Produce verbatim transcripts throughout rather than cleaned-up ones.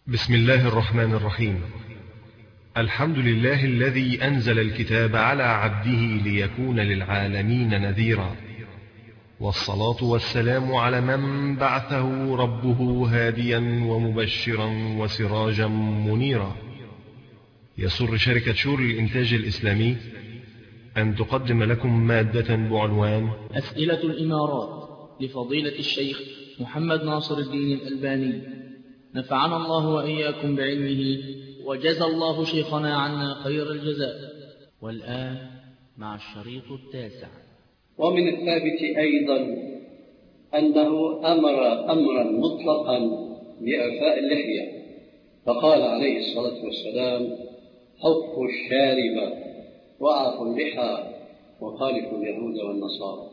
بسم الله الرحمن الرحيم. الحمد لله الذي أنزل الكتاب على عبده ليكون للعالمين نذيرا، والصلاة والسلام على من بعثه ربه هاديا ومبشرا وسراجا منيرا. يسر شركة شور للإنتاج الإسلامي أن تقدم لكم مادة بعنوان أسئلة الإمارات لفضيلة الشيخ محمد ناصر الدين الألباني، نفعنا الله وإياكم بعلمه وجزى الله شيخنا عنا خير الجزاء. والآن مع الشريط التاسع. ومن الثابت أيضا أنه أمر أمرا مطلقا بإعفاء اللحية، فقال عليه الصلاة والسلام: حفوا الشارب وأعفوا اللحى وخالفوا اليهود والنصارى.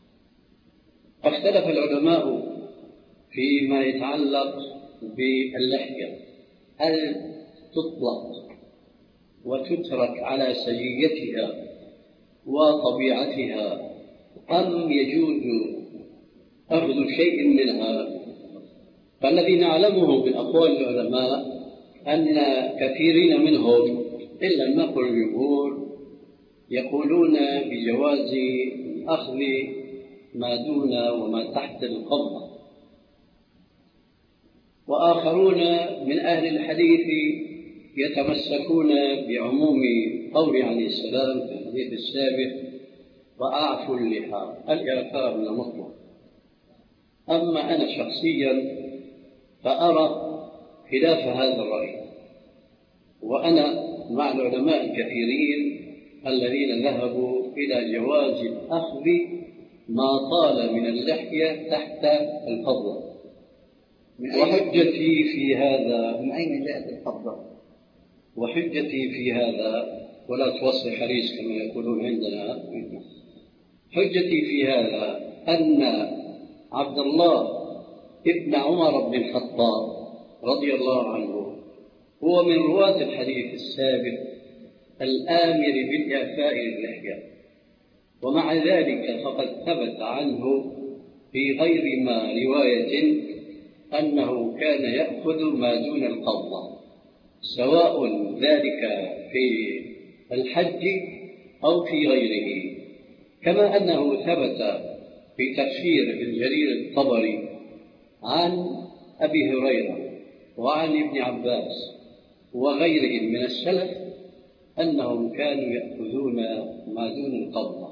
اختلف العلماء فيما يتعلق باللحية، هل تطلق وتترك على سجيتها وطبيعتها أم يجوز أخذ شيء منها؟ فالذي نعلمه من أقوال العلماء أن كثيرين منهم إلا النقل الجمهور يقولون بجواز أخذ ما دون وما تحت القبضة، وآخرون من أهل الحديث يتمسكون بعموم قول عليه السلام في الحديث السابق: وأعفوا اللحى، الإعفاء من المطلق. أما أنا شخصيا فأرى خلاف هذا الرأي، وأنا مع العلماء الكثيرين الذين ذهبوا إلى جواز الأخذ ما طال من اللحية تحت القبضة. وحجتي في هذا، من أين جاءت القبضة؟ وحجتي في هذا، ولا توصي حريص كما يقولون عندنا، حجتي في هذا أن عبد الله ابن عمر بن الخطاب رضي الله عنه هو من رواة الحديث السابق الآمر بالإعفاء للحية، ومع ذلك فقد ثبت عنه في غير ما رواية أنه كان يأخذ ما دون القبضة، سواء ذلك في الحج أو في غيره، كما أنه ثبت في تفسير ابن جرير الطبري عن أبي هريرة وعن ابن عباس وغيرهم من السلف أنهم كانوا يأخذون ما دون القبضة.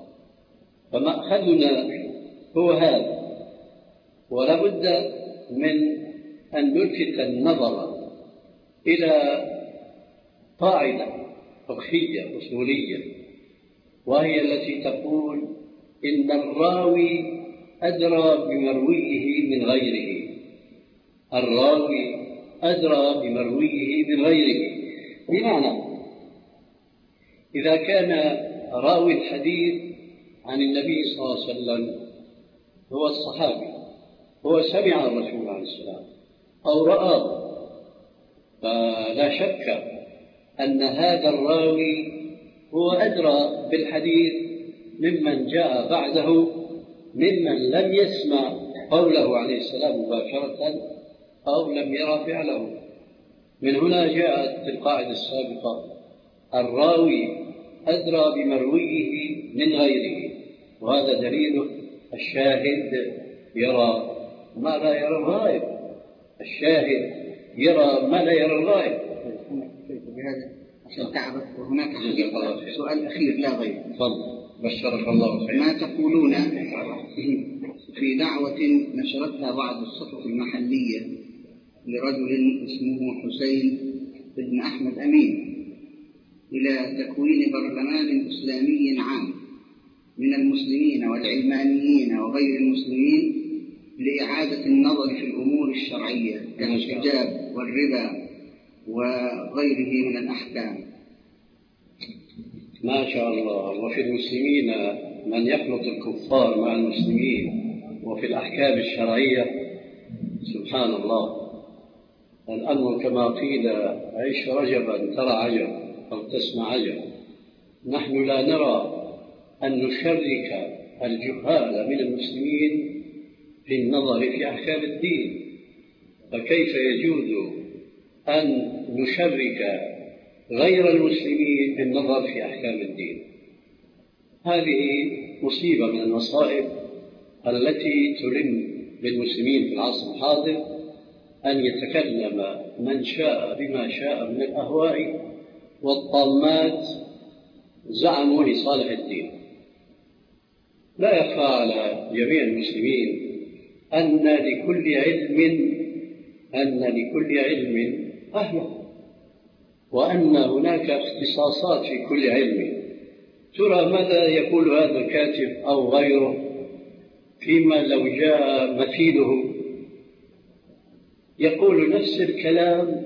فمأخذنا هو هذا، ولا بد من أن نلفت النظر إلى قاعدة فقهية أصولية، وهي التي تقول: إن الراوي أدرى بمرويه من غيره. الراوي أدرى بمرويه من غيره، بمعنى إذا كان راوي الحديث عن النبي صلى الله عليه وسلم هو الصحابي، هو سمع الرسول عليه السلام أو رآه، فلا شك أن هذا الراوي هو أدرى بالحديث ممن جاء بعده، ممن لم يسمع قوله عليه السلام مباشرة أو لم يرى فعله. من هنا جاءت القاعدة السابقة: الراوي أدرى بمرويه من غيره، وهذا دليل الشاهد يرى ما لا يرى الغائب. الشاهد يرى ما لا يرى الغائب. بهذا عشان تعرف، وهناك سؤال أخير لا غير. تفضل. بشرك الله خير. ما تقولون في دعوة نشرتها بعض الصحف المحلية لرجل اسمه حسين بن أحمد أمين إلى تكوين برلمان إسلامي عام من المسلمين والعلمانيين وغير المسلمين لإعادة النظر في الأمور الشرعية كالحجاب والربا وغيره من الأحكام؟ ما شاء الله. وفي المسلمين من يخلط الكفار مع المسلمين، وفي الأحكام الشرعية سبحان الله. الأمر كما قيل: عيش رجبا ترى عجب أو تسمع عجب. نحن لا نرى أن نشرك الجهال من المسلمين في النظر في أحكام الدين، فكيف يجوز أن نشرك غير المسلمين بالنظر في أحكام الدين. هذه مصيبة من المصائب التي تلم بالمسلمين في العصر الحاضر، أن يتكلم من شاء بما شاء من الأهواء والطامات زعموا لصالح الدين. لا يخفى على جميع المسلمين أن لكل علم أن لكل علم أهله، وأن هناك اختصاصات في كل علم. ترى ماذا يقول هذا الكاتب أو غيره فيما لو جاء مثيله؟ يقول نفس الكلام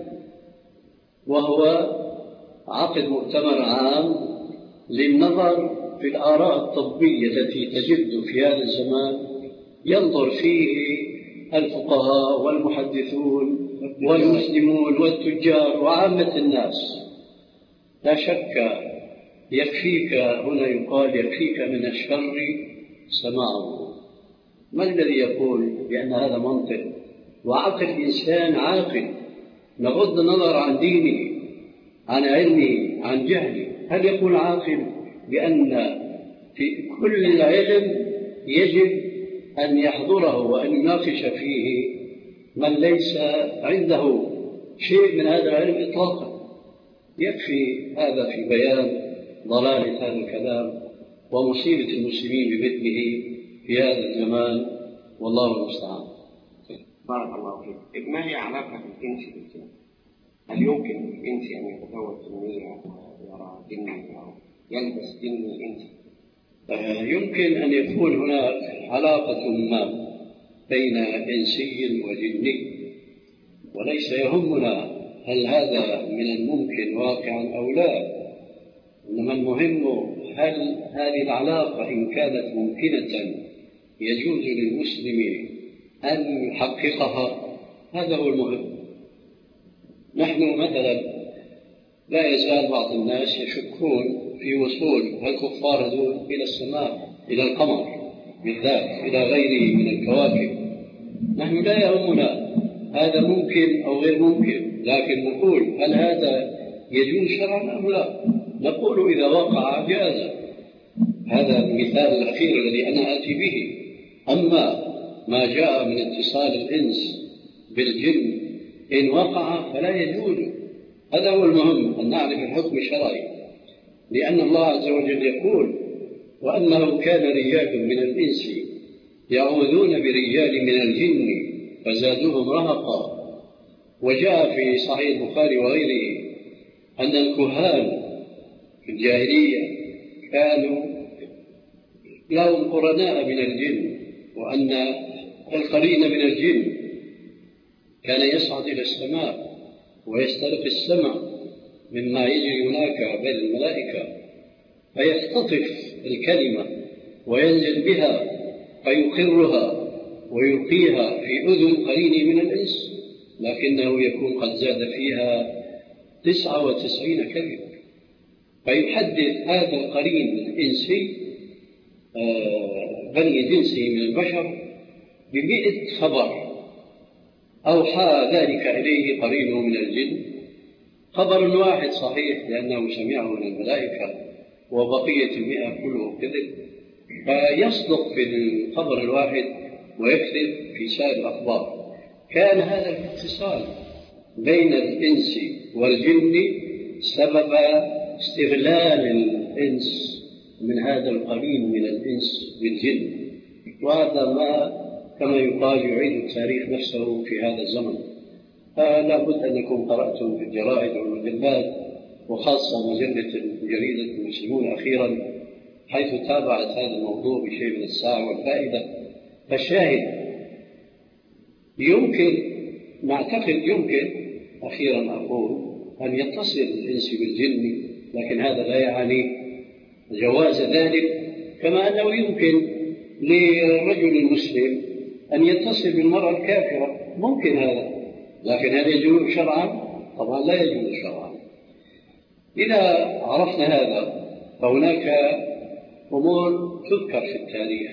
وهو عقد مؤتمر عام للنظر في الآراء الطبية التي تجد في هذا الزمان، ينظر فيه الفقهاء والمحدثون والمسلمون والتجار وعامة الناس. لا شك يكفيك، هنا يقال يكفيك من الشر سماعه. ما الذي يقول بأن هذا منطق وعقل إنسان عاقل نغض النظر عن دينه، عن علمه، عن جهله؟ هل يقول عاقل بأن في كل علم يجب أن يحضره وأن يناقش فيه من ليس عنده شيء من هذا العلم إطلاقا؟ يكفي هذا في بيان ضلالة هذا الكلام ومصيبة المسلمين بمثله في هذا الزمان، والله المستعان. بارك الله فيك. ما هي علاقة الإنس بالجن؟ هل يمكن الإنس أن يتزوج جنية ويرى جني أو يلبس جني إنسي؟ يمكن أن يكون هناك علاقة ما بين إنسي وجني، وليس يهمنا هل هذا من الممكن واقعا أو لا، إنما المهم هل هذه العلاقة إن كانت ممكنة يجوز للمسلم أن يحققها. هذا هو المهم. نحن مثلا لا يزال بعض الناس يشكون في وصول الكفار هذول إلى السماء، إلى القمر بالذات، إلى غيره من الكواكب. نحن لا يهمنا هذا ممكن أو غير ممكن، لكن نقول هل هذا يجوز شرعا أم لا؟ نقول إذا وقع جاز. هذا المثال الأخير الذي أنا آتي به. أما ما جاء من اتصال الإنس بالجن إن وقع فلا يجوز. هذا هو المهم، أن نعرف الحكم الشرعي، لأن الله عز وجل يقول وأنه كان رجال من الإنس يعوذون برجال من الجن فزادوهم رهقا. وجاء في صحيح البخاري وغيره أن الكهان في الجاهلية كانوا لهم قرناء من الجن، وأن القرين من الجن كان يصعد إلى السماء ويسترق السمع مما يجري هناك بين الملائكة، فيختطف الكلمة وينزل بها فيقرها ويلقيها في أذن قرين من الإنس، لكنه يكون قد زاد فيها تسعة وتسعين كلمة، فيحدث هذا القرين الإنسي بني جنسه من البشر بمئة خبر أوحى ذلك إليه قرينه من الجن. خبر واحد صحيح لأنه سمعه من الملائكة، وبقية المئة كله كذب، فيصدق في الخبر الواحد ويكذب في سائر الأخبار. كان هذا الاتصال بين الإنس والجن سبب استغلال الإنس من هذا القرين من الإنس بالجن، وهذا ما كما يقال يعيد التاريخ نفسه في هذا الزمن. فلا بد أنكم قرأتم في الجرائد والمجلات، وخاصة مجلة جريدة المسلمون أخيرا، حيث تابعت هذا الموضوع بشيء من الساعة والفائدة. فالشاهد يمكن نعتقد يمكن أخيرا أقول أن يتصل الإنس بالجن، لكن هذا لا يعني جواز ذلك، كما أنه يمكن للرجل المسلم أن يتصل بالمرأة الكافرة، ممكن هذا، لكن هل يجوز شرعا؟ طبعا لا يجوز شرعا. إذا عرفنا هذا فهناك أمور تذكر في التاريخ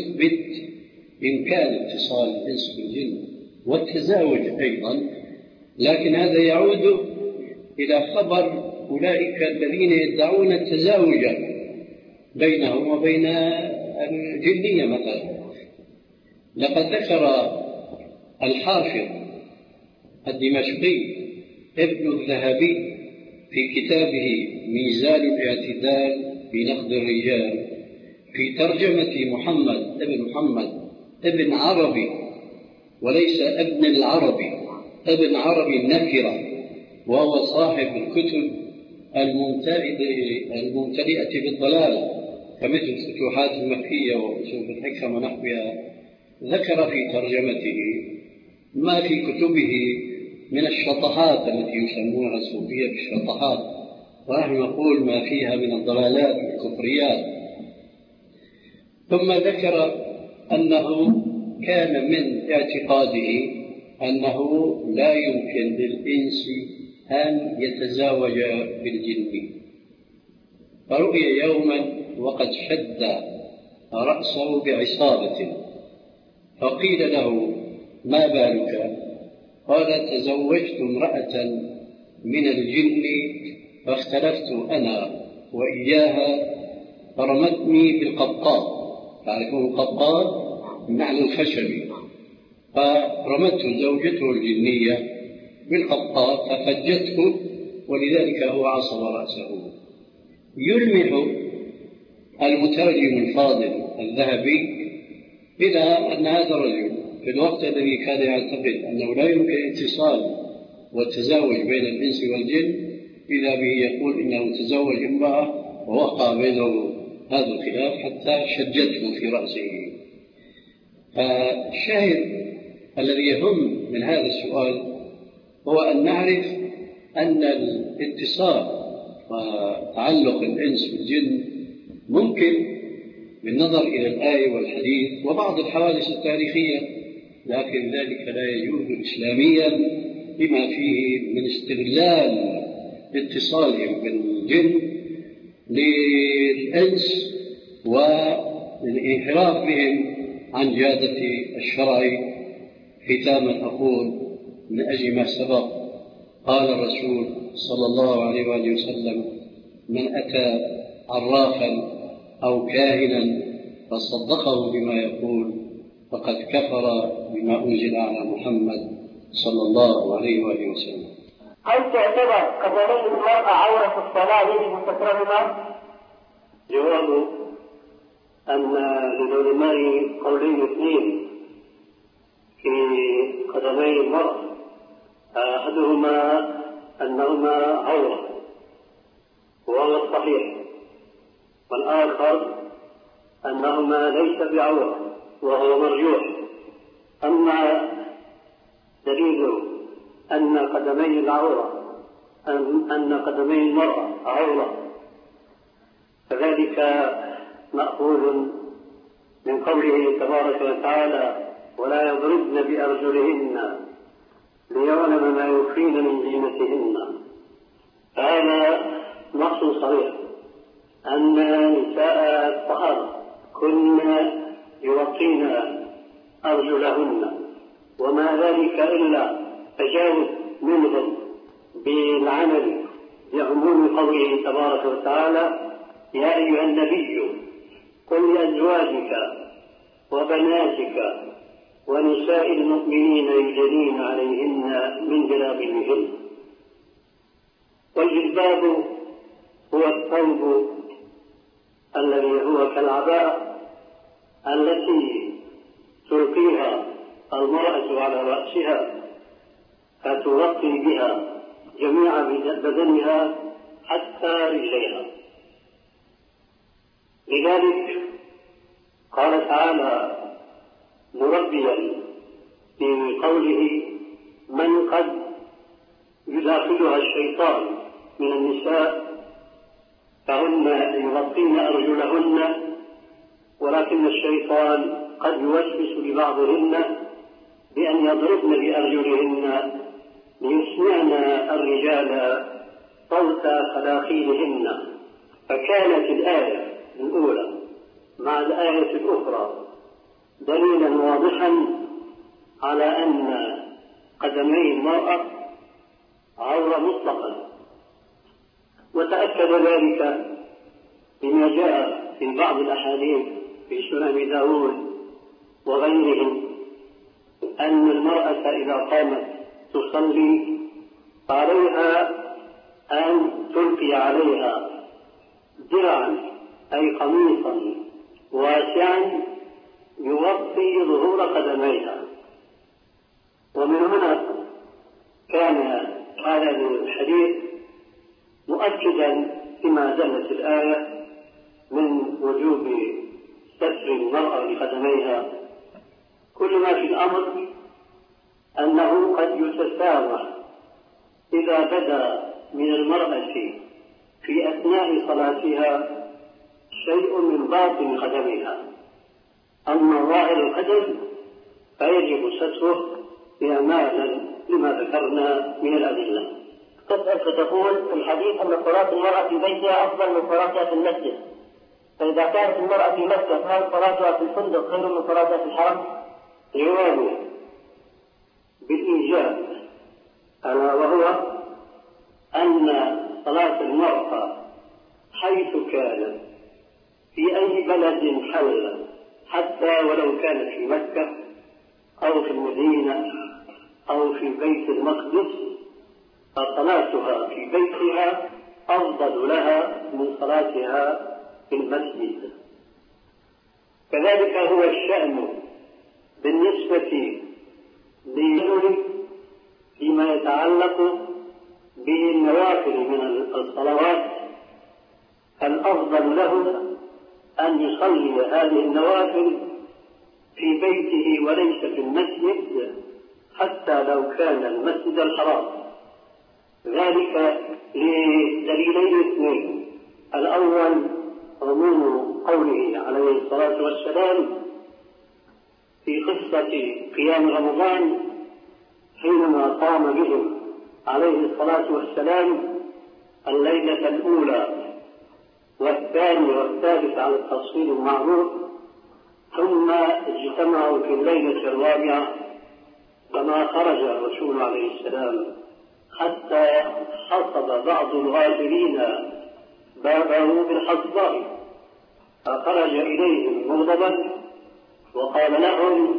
يثبت إمكان اتصال الإنس بالجن والتزاوج أيضا لكن هذا يعود إلى خبر أولئك الذين يدعون التزاوج بينهم وبين الجنية مثلا. لقد ذكر الحافظ الدمشقي ابن الذهبي في كتابه ميزان الاعتدال في نقد الرجال في ترجمة محمد ابن محمد ابن عربي، وليس ابن العربي، ابن عربي النكرة، وهو صاحب الكتب الممتلئة بالضلال كمثل الفتوحات المكية وأصول الحكم ونحوها. ذكر في ترجمته ما في كتبه من الشطحات التي يسمونها الصوفية بالشطحات، ونحن نقول ما فيها من الضلالات والكفريات. ثم ذكر أنه كان من اعتقاده أنه لا يمكن للإنس أن يتزاوج بالجن. فرؤي يوما وقد شد رأسه بعصابة، فقيل له: ما بالك؟ قال: تزوجت امرأة من الجن فاختلفت أنا وإياها فرمتني بالقبقاب. تعرفون القبقاب؟ معنى الخشبي. فرمته زوجته الجنية بالقبقاب ففجته، ولذلك هو عصب رأسه. يلمح المترجم الفاضل الذهبي إلى أن هذا الرجل في الوقت الذي كان يعتقد أنه لا يمكن اتصال والتزاوج بين الإنس والجن، إذا به يقول إنه تزوج امرأة ووقع بينه هذا الخلاف حتى شجته في رأسه. فالشاهد الذي يهم من هذا السؤال هو أن نعرف أن الاتصال وتعلق الإنس بالجن ممكن بالنظر إلى الآية والحديث وبعض الحوادث التاريخية، لكن ذلك لا يجوز إسلاميا بما فيه من استغلال اتصالهم بالجن للإنس والانحراف بهم عن جادة الشرع. ختاما أقول من أجل ما سبق، قال الرسول صلى الله عليه وآله وسلم: من أتى عرافا أو كاهنا فصدقه بما يقول فقد كفر بما أنزل على محمد صلى الله عليه وآله وسلم. هل تعتبر قدمي المرأة عورة في الصلاة يجب سترهما؟ جواب أن للعلماء قولين اثنين في قدمي المرأة، أحدهما أنهما عورة وهو الصحيح، والآخر أنهما ليس بعورة وهو مرجوح. أما دليل أن قدمي العورة أن قدمي المرأة عورة فذلك مأخوذ من قوله تبارك وتعالى: ولا يضربن بأرجلهن ليعلم ما يخفين من زينتهن. فهذا نص صريح أن نساء الصحابة كن يغطين أرجلهن، وما ذلك إلا تجاوز منهم بالعمل بعموم قوله تبارك وتعالى: يا أيها النبي قل لأزواجك وبناتك ونساء المؤمنين يدنين عليهن من جلابيبهن. والجلباب هو الثوب الذي هو كالعباءة التي تلقيها المرأة على رأسها فتغطي بها جميع بدنها حتى رجليها. لذلك قال تعالى مربيا في قوله: من قد يداخلها الشيطان من النساء فهن يغطين أرجلهن، ولكن الشيطان قد يوسوس لبعضهن بأن يضربن بأرجلهن ليسمعن الرجال صوت خلاخيلهن. فكانت الآية الأولى مع الآية الأخرى دليلا واضحا على أن قدمي المرأة الطهارة مطلقا، وتأكد ذلك بما جاء في بعض الأحاديث في سنن داود وغيرهم أن المرأة إذا قامت تصلي فعليها أن تلقي عليها درعا أي قميصا واسعا يغطي ظهور قدميها. ومن هنا كان هذا الحديث مؤكدا لما دلت الآية من وجوب ستر المرأة لقدميها. كل ما في الأمر أنه قد يتسامح إذا بدا من المرأة في أثناء صلاتها شيء من باطن قدمها، أما ظاهر القدم فيجب ستره إعمالا لما ذكرنا من الأدلة. تسأل فتقول في الحديث أن صلاة المرأة في بيتها أفضل من صلاتها في المسجد، فإذا كانت المرأة في مكة فهل صلاتها في الفندق خير من صلاتها في الحرم؟ جوابه بالإيجاب، ألا وهو أن صلاة المرأة حيث كانت في أي بلد حل، حتى ولو كانت في مكة أو في المدينة أو في بيت المقدس، فصلاتها في بيتها أفضل لها من صلاتها في المسجد. كذلك هو الشأن بالنسبة للرجل فيما يتعلق بالنوافل من الصلوات، الأفضل له أن يصلي هذه النوافل في بيته وليس في المسجد، حتى لو كان المسجد الحرام. ذلك لدليلين اثنين: الأول عموم قوله عليه الصلاة والسلام في قصة قيام رمضان حينما قام بهم عليه الصلاة والسلام الليلة الأولى والثانية والثالثة على التفصيل المعروف، ثم اجتمعوا في الليلة الرابعة فما خرج الرسول عليه السلام حتى حصب بعض الغافلين بابه بالحصباء، فخرج إليهم مغضبا وقال لهم: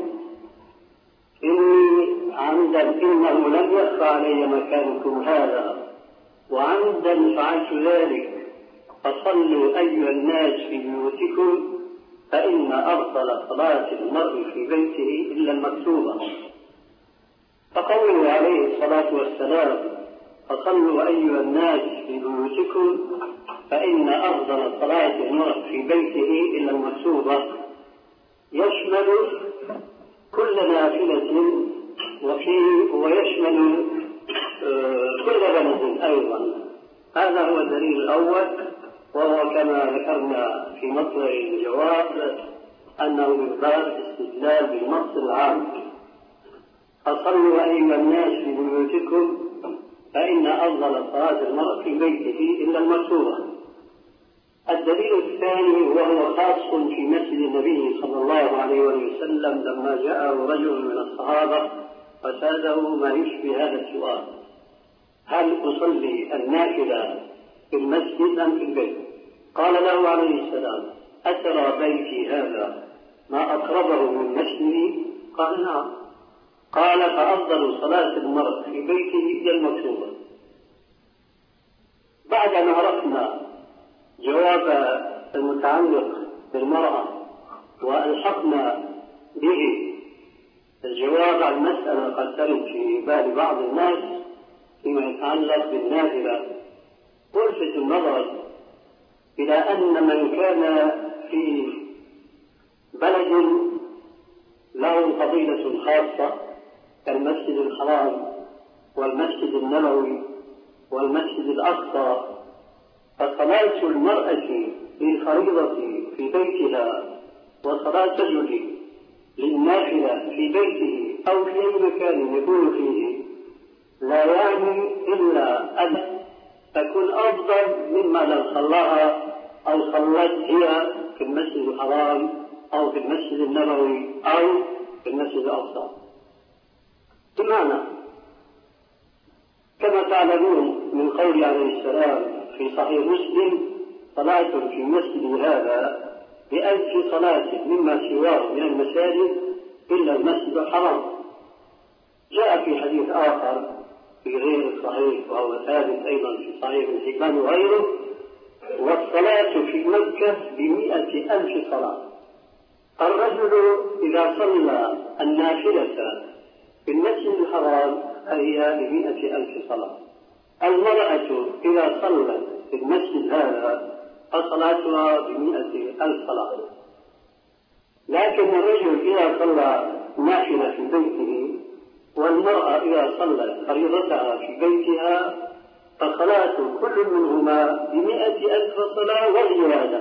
إني عمدا إنه لم يخفى علي مكانكم هذا، وعمدا فعلت ذلك، فصلوا أيها الناس في بيوتكم، فإن أفضل صلاة المرء في بيته إلا المكتوبة. فقوله عليه الصلاة والسلام: فصلوا أيها الناس في بيوتكم، فإن أفضل صلاة المرء في بيته إلا المكتوبة، يشمل كل نافلة وفيه ويشمل كل بلد أيضا. هذا هو الدليل الأول، وهو كما ذكرنا في مطلع الجواب أنه من باب استدلال بالنص العام: فصلوا أيها الناس في بيوتكم فإن أفضل صلاة المرء في بيته إلا المكتوبة. الدليل الثاني وهو خاص في مسجد النبي صلى الله عليه وسلم لما جاءه رجل من الصحابة فسأله ما يشبه هذا السؤال: هل أصلي النافلة في المسجد أم في البيت؟ قال له عليه السلام: أترى بيتي هذا ما أقربه من مسجدي؟ قال: نعم. قال: فأفضل صلاة المرء في بيته هي المكتوبة. بعد أن عرفنا جواب المتعلق بالمرأة والحقنا به الجواب عن مسألة قد ترد في بال بعض الناس فيما يتعلق بالنافلة، ألفت النظر إلى أن من كان في بلد له فضيلة خاصة كالمسجد الحرام والمسجد النبوي والمسجد الأقصى، فصلاة المرأة للفريضة في بيتها وصلاة الرجل للنافلة في بيته أو في أي مكان يكون فيه لا يعني إلا أن تكون أفضل مما لو صلاها أو صلت هي في المسجد الحرام أو في المسجد النبوي أو في المسجد الأقصى. بمعنى كما تعلمون من قول عليه السلام في صحيح مسلم: صلاة في مسجد هذا بألف صلاة مما سواه من المساجد إلا المسجد الحرام. جاء في حديث آخر في غير الصحيح وهو ثابت أيضا في صحيح ابن حبان وغيره: والصلاة في مكة بمئة ألف صلاة. الرجل إذا صلى النافلة في المسجد الحرام فهي بمئة ألف صلاة. المرأة إذا صلت في المسجد هذا فصلاتها بمئة ألف صلاة. لكن الرجل إذا صلى نافلة في بيته والمرأة إذا صلت فريضتها في بيتها فصلاة كل منهما بمئة ألف صلاة وزيادة.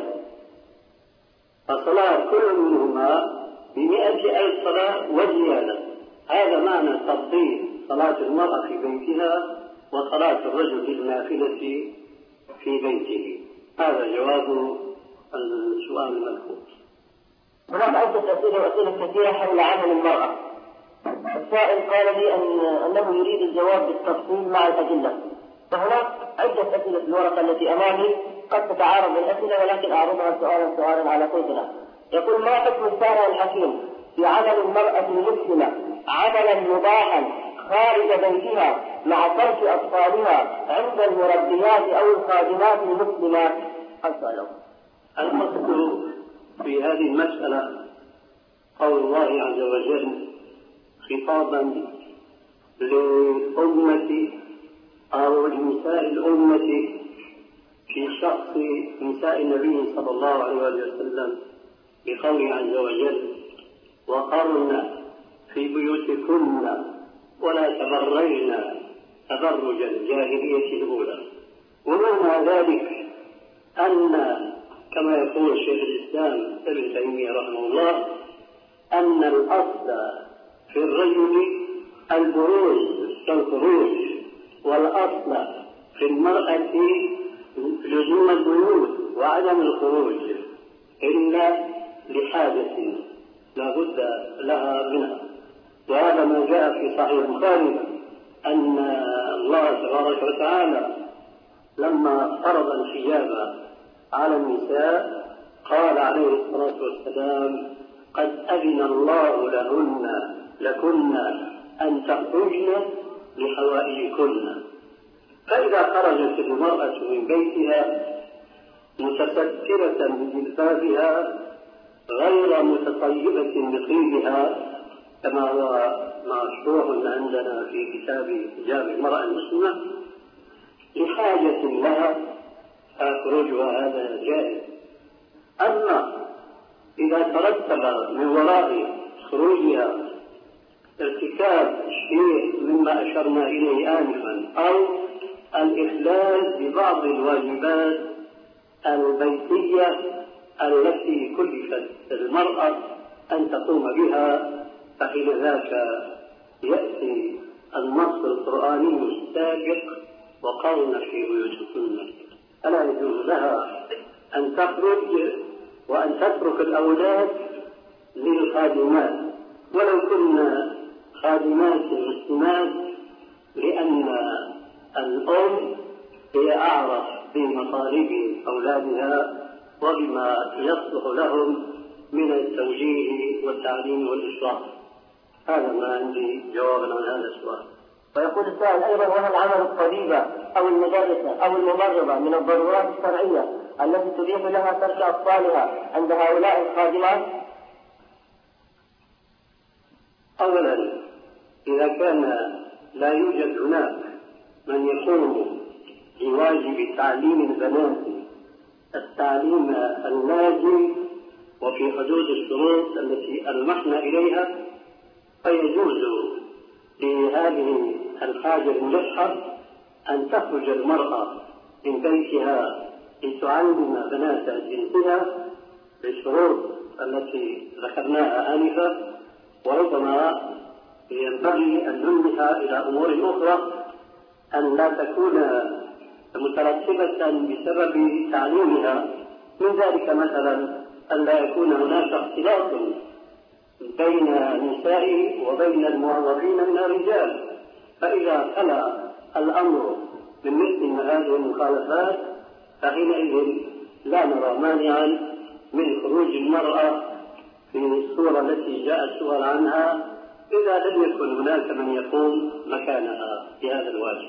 فصلاة كل منهما بمئة ألف صلاة وزيادة. هذا معنى تفضيل صلاة المرأة في بيتها وصلاة الرجل النافلة في بيته. هذا جواب السؤال المذكور. هناك عدة أسئلة وأسئلة كثيرة حول عمل المرأة. السائل قال لي أن أنه يريد الجواب بالتفصيل مع الأدلة. فهناك عدة أسئلة في الورقة التي أمامي قد تتعارض الأسئلة ولكن أعرضها سؤالا سؤالا على كيفنا. يقول: ما حكم الشارع الحكيم في عمل المرأة المسلمة عملا مباحا خارج بيتها مع ترك أطفالها عند المربيات أو الخادمات المسلمات؟ السؤال القصد في هذه المسألة قول الله عز وجل خطابا للأمة أو لنساء الأمة في شخص نساء النبي صلى الله عليه وسلم بقوله عز وجل: وقرن في بيوتكن ولا تبرجن تبرج الجاهلية الأولى. ومعنى ذلك أن كما يقول شيخ الإسلام ابن تيمية رحمه الله أن الأصل في الرجل البروز كالخروج، والأصل في المرأة لزوم البيوت وعدم الخروج إلا لحاجة لا بد لها منها. وهذا ما جاء في صحيح البخاري أن الله تبارك وتعالى لما فرض الحجاب على النساء قال عليه الصلاة والسلام: قد أذن الله لهن لكن أن تخرجن لحوائجكن. فإذا خرجت المرأة من بيتها متسترة بجلبابها غير متطيبة بطيبها كما هو مشروع عندنا في كتاب حجاب المرأة المسلمة لحاجة لها فخروجها هذا جائز. أما إذا ترتب من وراء خروجها ارتكاب شيء مما أشرنا إليه آنفا أو الإخلال ببعض الواجبات البيتية التي كلفت المرأة أن تقوم بها، فحين ذاك يأتي النص القرآني السابق: وقرن في بيوتكن. فلا يجوز لها أن تخرج وأن تترك الأولاد للخادمات ولو كنا خادمات مسلمات، لأن الأم هي أعرف بمطالب أولادها وبما يصلح لهم من التوجيه والتعليم والإصلاح. هذا ما عندي جوابا عن هذا السؤال. ويقول السائل أيضا: وهل عمل الطبيبة أو المدرسة أو الممرضة من الضرورات الشرعية التي تبيح لها ترك أطفالها عند هؤلاء الخادمات؟ أولا، إذا كان لا يوجد هناك من يقوم بواجب تعليم البنات التعليم اللازم وفي حدود الشروط التي ألمحنا إليها، فيجوز لهذه الحاجة الملحة أن تخرج المرأة من بيتها لتعلم بنات جنسها بالشروط التي ذكرناها آنفا. وربما ينبغي أن ننبه إلى أمور أخرى أن لا تكون مترتبة بسبب تعليمها، من ذلك مثلا أن لا يكون هناك اختلاط بين النساء وبين المعوضين من الرجال، فإذا خلا الأمر من مثل هذه المخالفات فحينئذ لا نرى مانعا من خروج المرأة في الصورة التي جاء السؤال عنها إذا لم يكن هناك من يقوم مكانها في هذا الواجب.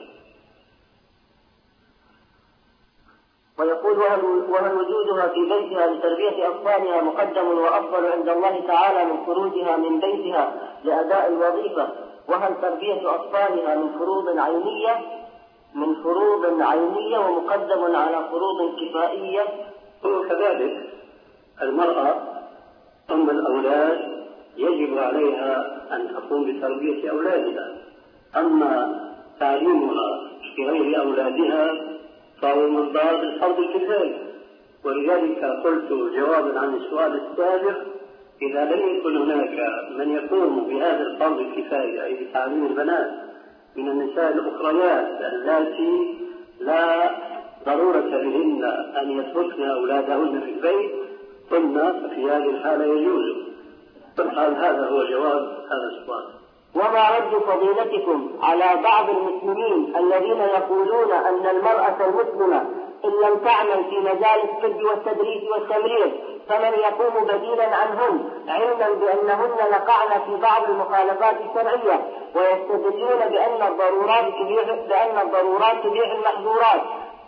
ويقول وهل وجودها في بيتها لتربية أطفالها مقدم وأفضل عند الله تعالى من خروجها من بيتها لأداء الوظيفة؟ وهل تربية أطفالها من فروض عينية من فروض عينية ومقدم على فروض كفائية؟ وكذلك المرأة أم الأولاد يجب عليها أن تقوم بتربية أولادها، أما تعليمها لغير أولادها فهو من باب الفرض الكفاية. ولذلك قلت جوابا عن السؤال السابق إذا لم يكن هناك من يقوم بهذا الفرض الكفاية أي بتعليم البنات من النساء الأخريات اللاتي لا ضرورة بهن أن يتركن أولادهن في البيت قلنا ففي هذه الحالة يجوز. فالحال هذا هو جواب هذا السؤال. وما رد فضيلتكم على بعض المسلمين الذين يقولون أن المرأة المسلمة إن لم تعمل في مجال الطب والتدريس والتمريض فمن يقوم بديلا عنهن علما بأنهن وقعن في بعض المخالفات الشرعية ويستدلون بأن الضرورات تبيح بأن الضرورات تبيح المحظورات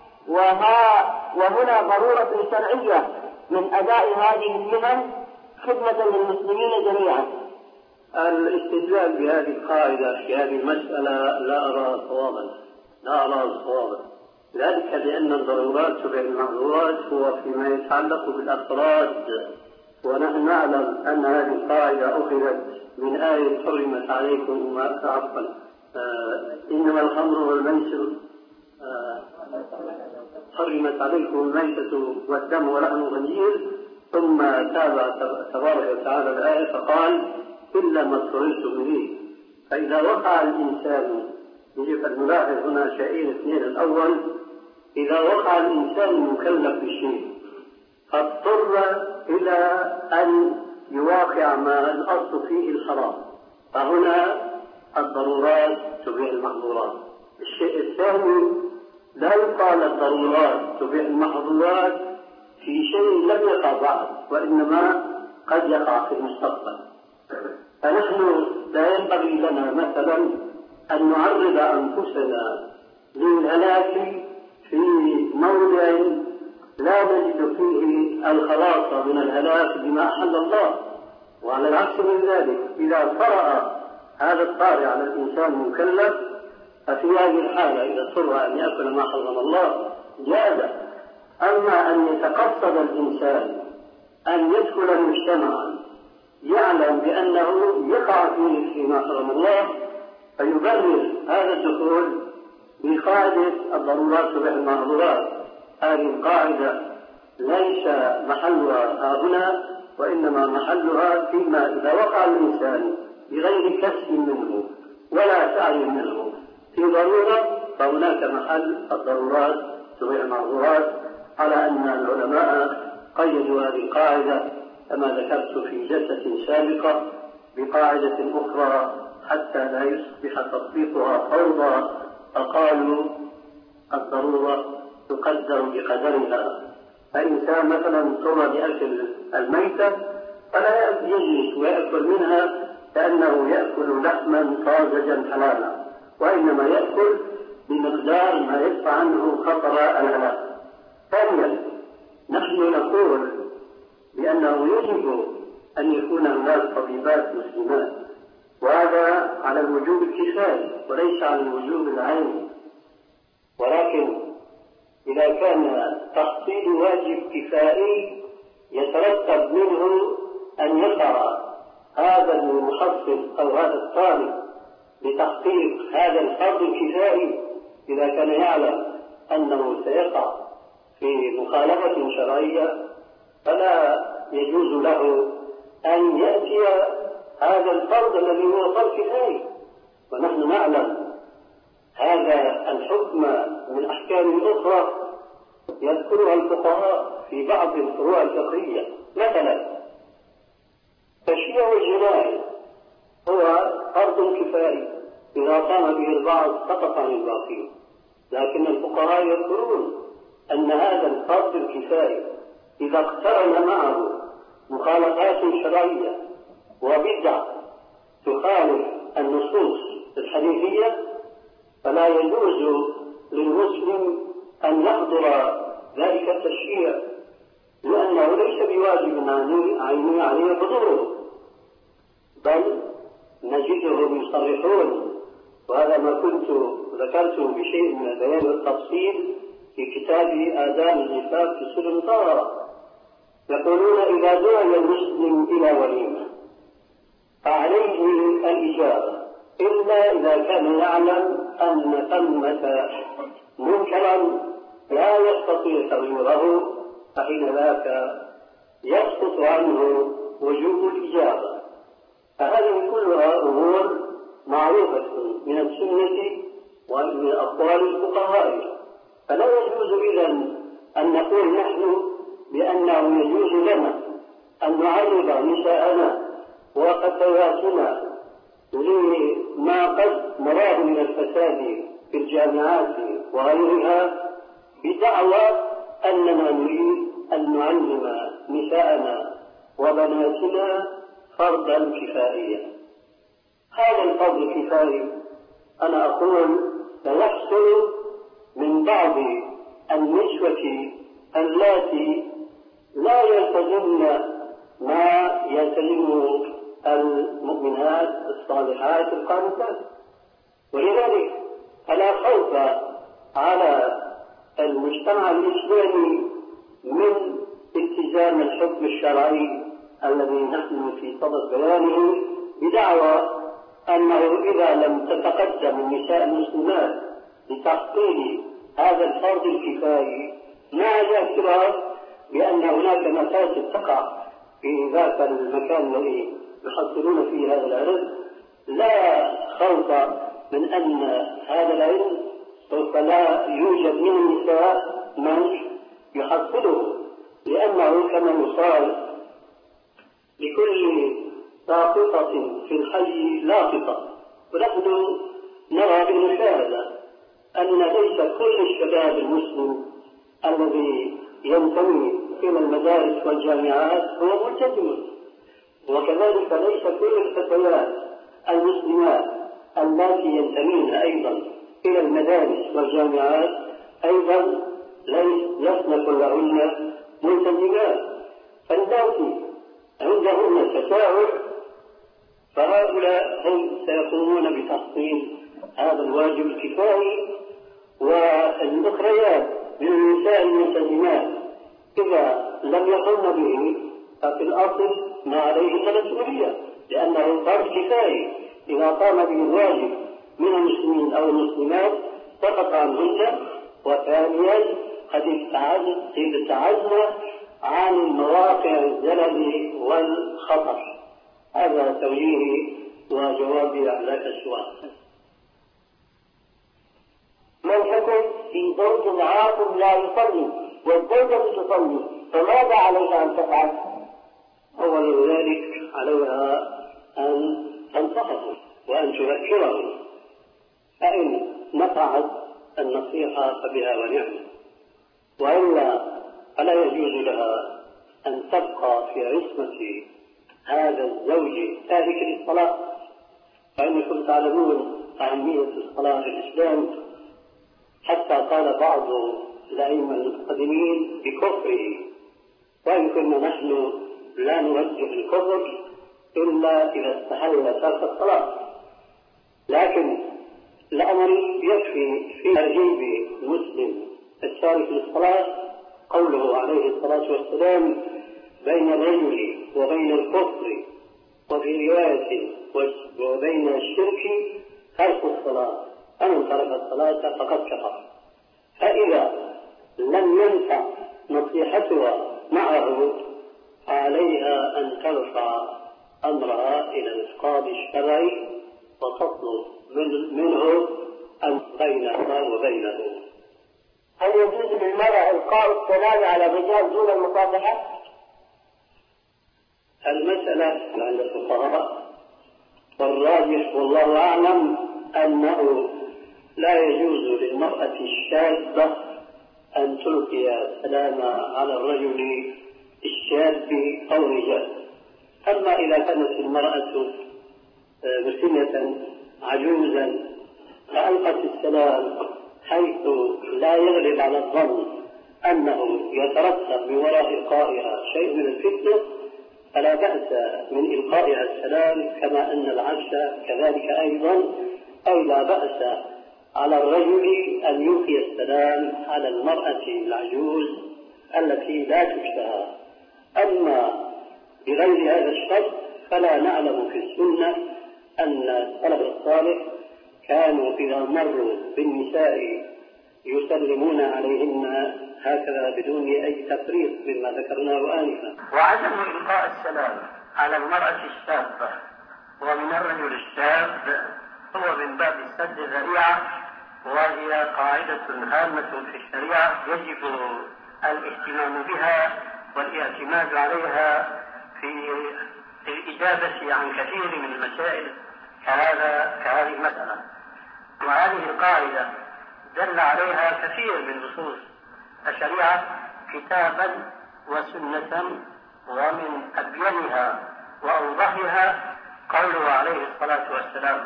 وها وهنا ضرورة شرعية من أداء هذه المهن خدمة للمسلمين جميعا. الاستدلال بهذه القاعدة في هذه المسألة لا أرى صوابا لا أرى صوابا ذلك لأن الضرورات تبع المحظورات هو فيما يتعلق بالأفراد، ونحن نعلم أن هذه القاعدة أخذت من آية حرمت عليكم عفوا آه إنما الخمر والميسر آه حرمت عليكم الميتة والدم ولحم الخنزير، ثم تابع تبارك وتعالى الآية فقال إلا ما اضطررتم إليه. فإذا وقع الإنسان يجب أن نلاحظ هنا شيئين اثنين. الأول إذا وقع الإنسان مكلف بشيء فاضطر إلى أن يواقع ما الأصل فيه الحرام فهنا الضرورات تبيح المحظورات. الشيء الثاني لا يقال الضرورات تبيح المحظورات في شيء لم يقع بعد وإنما قد يقع في المستقبل. فنحن لا ينبغي لنا مثلا أن نعرض أنفسنا للهلاك في موضع لا نجد فيه الخلاص من الهلاك بما أحل الله. وعلى العكس من ذلك إذا طرأ هذا الطارئ على الإنسان المكلف ففي هذه الحالة إذا اضطر أن يأكل ما حرم الله جاز. أما أن يتقصد الإنسان أن يدخل مجتمعا يعلم بأنه يقع فيه فيما حرم الله فيبرر هذا الدخول بقاعدة الضرورات تبيح المحظورات. هذه القاعدة ليس محلها هنا وإنما محلها فيما إذا وقع الإنسان بغير كسب منه ولا سعي منه في ضرورة فهناك محل الضرورات تبيح المحظورات، على أن العلماء قيدوا هذه القاعدة كما ذكرت في جلسة سابقة بقاعدة أخرى حتى لا يصبح تطبيقها فوضى، فقالوا الضرورة تقدر بقدرها. فإنسان مثلا اضطر لأكل الميتة فلا يجلس ويأكل منها كأنه يأكل لحما طازجا حلالا، وإنما يأكل بمقدار ما يدفع عنه خطر الهلاك. ثانيا نحن نقول بأنه يجب أن يكون هناك طبيبات مسلمات، وهذا على الوجوب الكفاية وليس على الوجوب العيني، ولكن إذا كان تحصيل واجب كفائي يترتب منه أن يقع هذا المحصل أو هذا الطالب لتحقيق هذا الفرض الكفائي إذا كان يعلم أنه سيقع في مخالفة شرعية فلا يجوز له أن يأتي هذا الفرض الذي هو فرض كفائي. ونحن نعلم هذا الحكم من أحكام أخرى يذكرها الفقهاء في بعض الفروع الفقهية. مثلا تشييع الجنائز هو فرض كفائي إذا قام به البعض سقط عن الباقين، لكن الفقهاء يذكرون أن هذا الفرض الكفاية إذا اقترن معه مخالفات شرعية وبدع تخالف النصوص الحديثية فلا يجوز للمسلم أن يحضر ذلك التشريع، لأنه ليس بواجب عيني عليه حضوره، بل نجدهم يصرحون، وهذا ما كنت ذكرته بشيء من البيان والتفصيل في كتاب آداب الزفاف في سلم طهرة، يقولون إذا دعي المسلم إلى وليمة فعليه الإجابة إلا إذا كان يعلم أن ثمة منكرا لا يستطيع تغييره، فحين ذاك يسقط عنه وجوب الإجابة. فهذه كلها أمور معروفة من السنة ومن أقوال الفقهاء، فلا يجوز إذن أن نقول نحن بأنه يجوز لنا أن نعرض نساءنا وفتياتنا لما قد نراه من الفساد في الجامعات وغيرها بدعوى أننا نريد أن نعلم نساءنا وبناتنا فرضا كفائيا. هذا الفرض الكفائي أنا أقول سيحصل من بعض النسوة اللاتي لا يلتزمن ما يلتزم المؤمنات الصالحات القانتات، ولذلك فلا خوف على المجتمع الإسلامي من التزام الحكم الشرعي الذي نحن في صدد بيانه بدعوى أنه إذا لم تتقدم النساء المسلمات لتحصيل هذا الفرض الكفائي مع الاعتراف بأن هناك مفاسد تقع في ذاك المكان الذي يحصلون فيه هذا العلم، لا خوف من أن هذا العلم سوف لا يوجد من النساء من يحصله، لأنه كما يقال لكل ساقطة في الحي لاقطة. ونحن نرى بالمشاهدة أن ليس كل الشباب المسلم الذي ينتمي إلى المدارس والجامعات هو ملتزم، وكذلك ليس كل الفتيات المسلمات اللاتي ينتمين أيضا إلى المدارس والجامعات أيضا لسن كلهن ملتزمات، فاللاتي عندهن تساهل فهؤلاء هم سيقومون بتحصيل هذا الواجب الكفائي. والأخريات من النساء الملتزمات إذا لم يقمن به ففي الأصل ما عليهن مسؤولية، لأنه فرض كفائي إذا قام به الواجب من المسلمين أو المسلمات سقط عنهن. وثانيا قد ابتعدنا عن مواقع الزلل والخطر. هذا توجيهي وجوابي على ذاك السؤال. من حكم في زوج عاقل لا يصلي والزوجة تصلي فماذا عليها أن تفعل؟ أول ذلك عليها أن تنصحه وأن تذكره، فإن نفعت النصيحة فبها ونعمة، وإلا فلا يجوز لها أن تبقى في عصمة هذا الزوج تارك للصلاة، فإنكم تعلمون أهمية الصلاة في الإسلام، حتى قال بعض الأئمة المتقدمين بكفره، وإن كنا نحن لا نوجه الكفر إلا إذا استحل ترك الصلاة، لكن الأمر يكفي في ترغيب المسلم التارك للصلاة قوله عليه الصلاة والسلام: بين الرجل وبين الكفر وفي رواية وبين الشرك ترك الصلاة، فمن ترك الصلاة فقد كفر. فإذا لم ينفع نصيحتها معه فعليها أن ترفع أمرها إلى القاضي الشرعي وتطلب منه أن بينها وبينه. هل يجوز للمرأة إلقاء السلام على الرجال دون المصافحة؟ المسألة عند الفقهاء والراجح والله أعلم أنه لا يجوز للمرأة الشابة أن تلقي السلام على الرجل الشاب أو الرجال. أما إذا كانت المرأة مسنة عجوزا فألقت السلام حيث لا يغلب على الظن أنه يترتب من وراء إلقائها شيء من الفتنة فلا بأس من إلقائها السلام، كما أن العكس كذلك أيضا، أي لا بأس على الرجل أن يلقي السلام على المرأة العجوز التي لا تشتهى. أما بغير هذا الشرط فلا نعلم في السنة أن السلف الصالح كانوا إذا مروا بالنساء يسلمون عليهن هكذا بدون أي تفريط مما ذكرناه آنفا. وعدم إلقاء السلام على المرأة الشابة ومن الرجل الشاب هو من باب سد الذريعة، وهي قاعدة هامة في الشريعة يجب الاهتمام بها والاعتماد عليها في الإجابة عن كثير من المسائل كهذا كهذه المسألة. وهذه القاعدة دل عليها كثير من نصوص الشريعة كتابا وسنة، ومن أبينها وأوضحها قوله عليه الصلاة والسلام: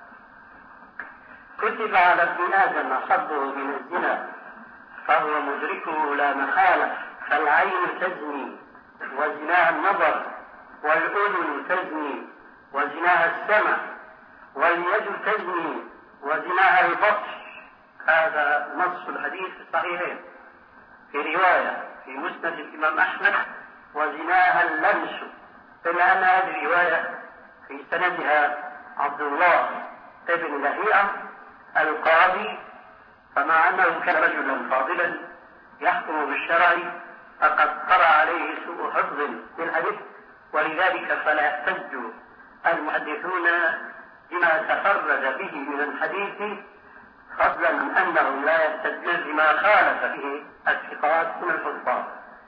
كتب على ابن آدم حظه من الزنا فهو مدركه لا محالة، فالعين تزني وزناها النظر، والأذن تزني وزناها السمع، واليد تزني وزناها البطش. هذا نص الحديث الصحيحين. في رواية في مسند الإمام أحمد: وزناها اللمس، إلا أن هذه الرواية في سندها عبد الله ابن لهيعة القاضي، فمع أنه كان رجلا فاضلا يحكم بالشرع فقد طرأ عليه سوء حفظ للحديث، ولذلك فلا يحتج المحدثون بما تفرد به من الحديث، فضلا من أنهم لا يحتجون بما خالف به الثقات من الحفاظ،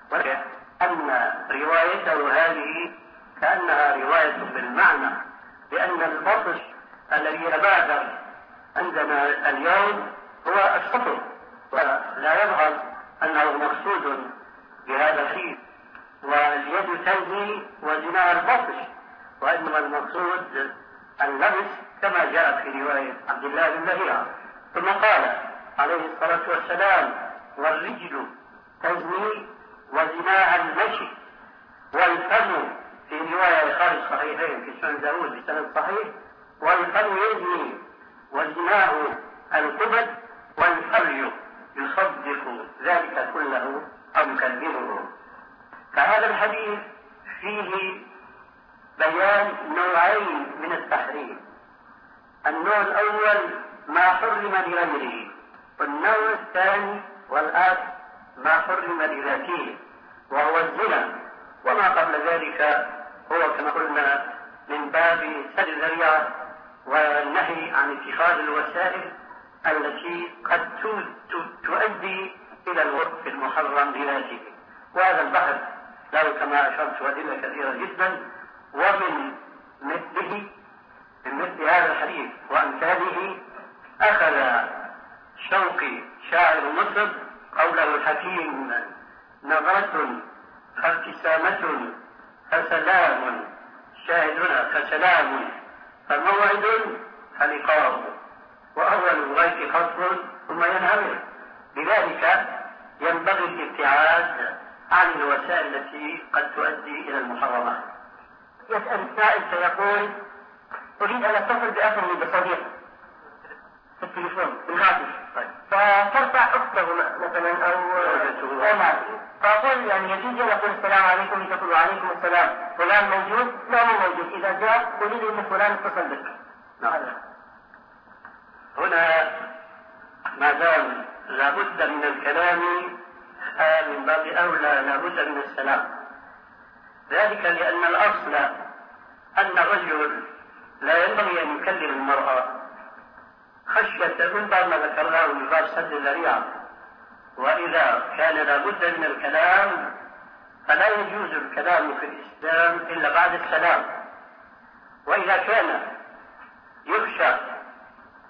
ولأن روايته هذه كأنها رواية بالمعنى، لأن البطش الذي يتبادر عندنا اليوم هو السطر، ولا يظهر أنه مقصود بهذا الشيء. واليد تزني وزناها البطش، وإنما المقصود اللمس كما جاء في رواية عبد الله بن لهيعة. ثم قال عليه الصلاة والسلام: والرجل تزني وزناها المشي، والفم في رواية خارج الصحيحين في سنن داود بسند صحيح: والفم يزني وزناه القبل، والفرج يصدق ذلك كله أو يكذبه. فهذا الحديث فيه بيان نوعين من التحريم: النوع الأول ما حرم لغيره، والنوع الثاني والآخر ما حرم لذاته وهو الزنا. وما قبل ذلك هو كما قلنا من باب سد الذريعة والنهي عن اتخاذ الوسائل التي قد تؤدي إلى الوقف المحرم بذاته. وهذا البحث له كما أشرت أدلة كثيرة جدا، ومن مثله من مثل هذا الحديث وأمثاله أخذ شوقي شاعر مصر قوله الحكيم: نظرة فابتسامة فسلام، شاهدنا فسلام، فموعد فلقاء، وأول الغيث قصر ثم ينهمر. لذلك ينبغي الابتعاد عن الوسائل التي قد تؤدي إلى المحرمات. يسأل السائل فيقول: أريد أن أتصل بأخي بصديق في التليفون بالهاتف، فترفع أخته مثلا أو زوجته، فأقول يعني يجوز أن أقول السلام عليكم، تقول عليكم السلام، فلان موجود؟ لا مو موجود. إذا جاء أريد أن فلان اتصل بك. نعم. هنا ما دام لابد من الكلام من باب أولى لابد من السلام، ذلك لأن الأصل أن الرجل لا ينبغي أن يكلم المرأة خشية من بعد ما ذكرناه من باب سد الذريعة. وإذا كان لابد من الكلام فلا يجوز الكلام في الإسلام إلا بعد السلام. وإذا كان يخشى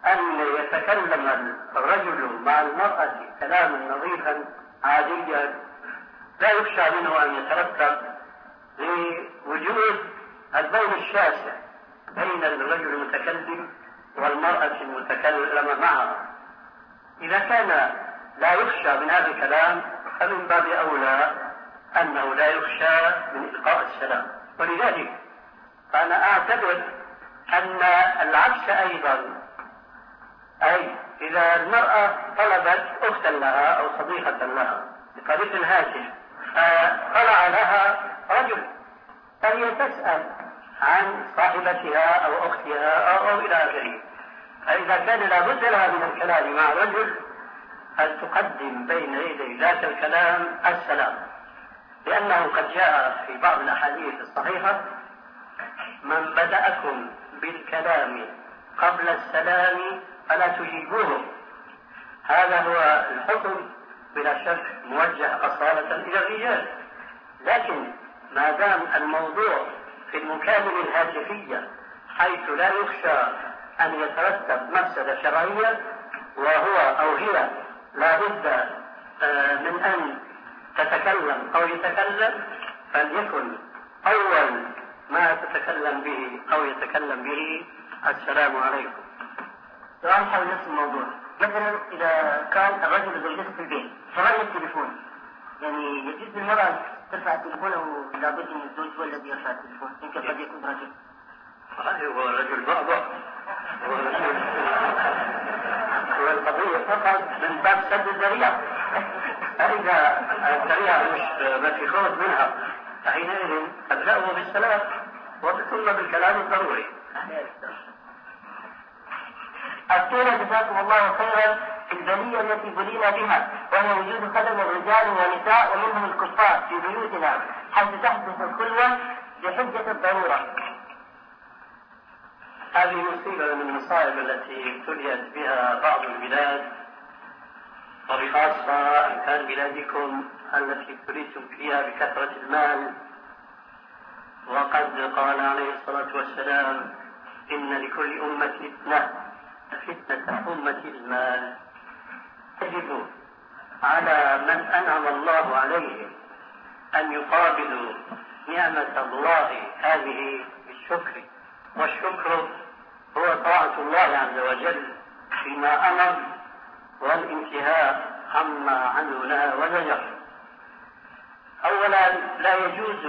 أن يتكلم الرجل مع المرأة كلاما نظيفا عاديا لا يخشى منه أن يترتب لوجود البون الشاسع بين الرجل المتكلم والمرأة المتكلمة معها. إذا كان لا يخشى من هذا الكلام فمن باب أولى أنه لا يخشى من إلقاء السلام. ولذلك فأنا أعتبر أن العكس أيضا، أي إذا المرأة طلبت أختا لها أو صديقة لها بطريق الهاتف فطلع لها رجل فهي تسأل عن صاحبتها أو أختها أو, أو إلى آخره، فإذا كان لابد لها من الكلام مع رجل أن تقدم بين يدي ذاك الكلام السلام، لأنه قد جاء في بعض الأحاديث الصحيحة: من بدأكم بالكلام قبل السلام فلا تجيبوه. هذا هو الحكم بلا شك موجه أصالة إلى الرجال، لكن ما دام الموضوع في المكالمة الهاتفية حيث لا يخشى أن يترتب مفسدة شرعية وهو أو هي لا بد من أن تتكلم أو يتكلم، فليكن أول ما تتكلم به أو يتكلم به السلام عليكم. سؤال حول نفس الموضوع، مثلا إذا كان الرجل زوجته في البيت فرن التليفون، يعني يجوز للمرأة ترفع التليفون أو لابد من الزوج هو الذي يرفع التليفون؟ يمكن قد يكون رجل. هو رجل بعض والقضية فقط من باب سد الذريعة. فإذا الذريعة مش ما في خوف منها فحينئذ أبدأه بالسلام وثم بالكلام الضروري. أفتونا جزاكم الله خيرا في البلية التي بلينا بها، وهي وجود خدم الرجال والنساء ومنهم الكفار في بيوتنا حيث تحدث الخلوة بحجة الضرورة. هذه مصيبة من المصائب التي ابتليت بها بعض البلاد، وبخاصة أن كان بلادكم التي ابتليتم فيها بكثرة المال. وقد قال عليه الصلاة والسلام: إن لكل أمة فتنة، فتنة أمة المال. يجب على من أنعم الله عليه أن يقابلوا نعمة الله هذه بالشكر، والشكر هو طاعة الله عز وجل فيما أمر والانتهاء عما عنه نهى وزجر. أولا لا يجوز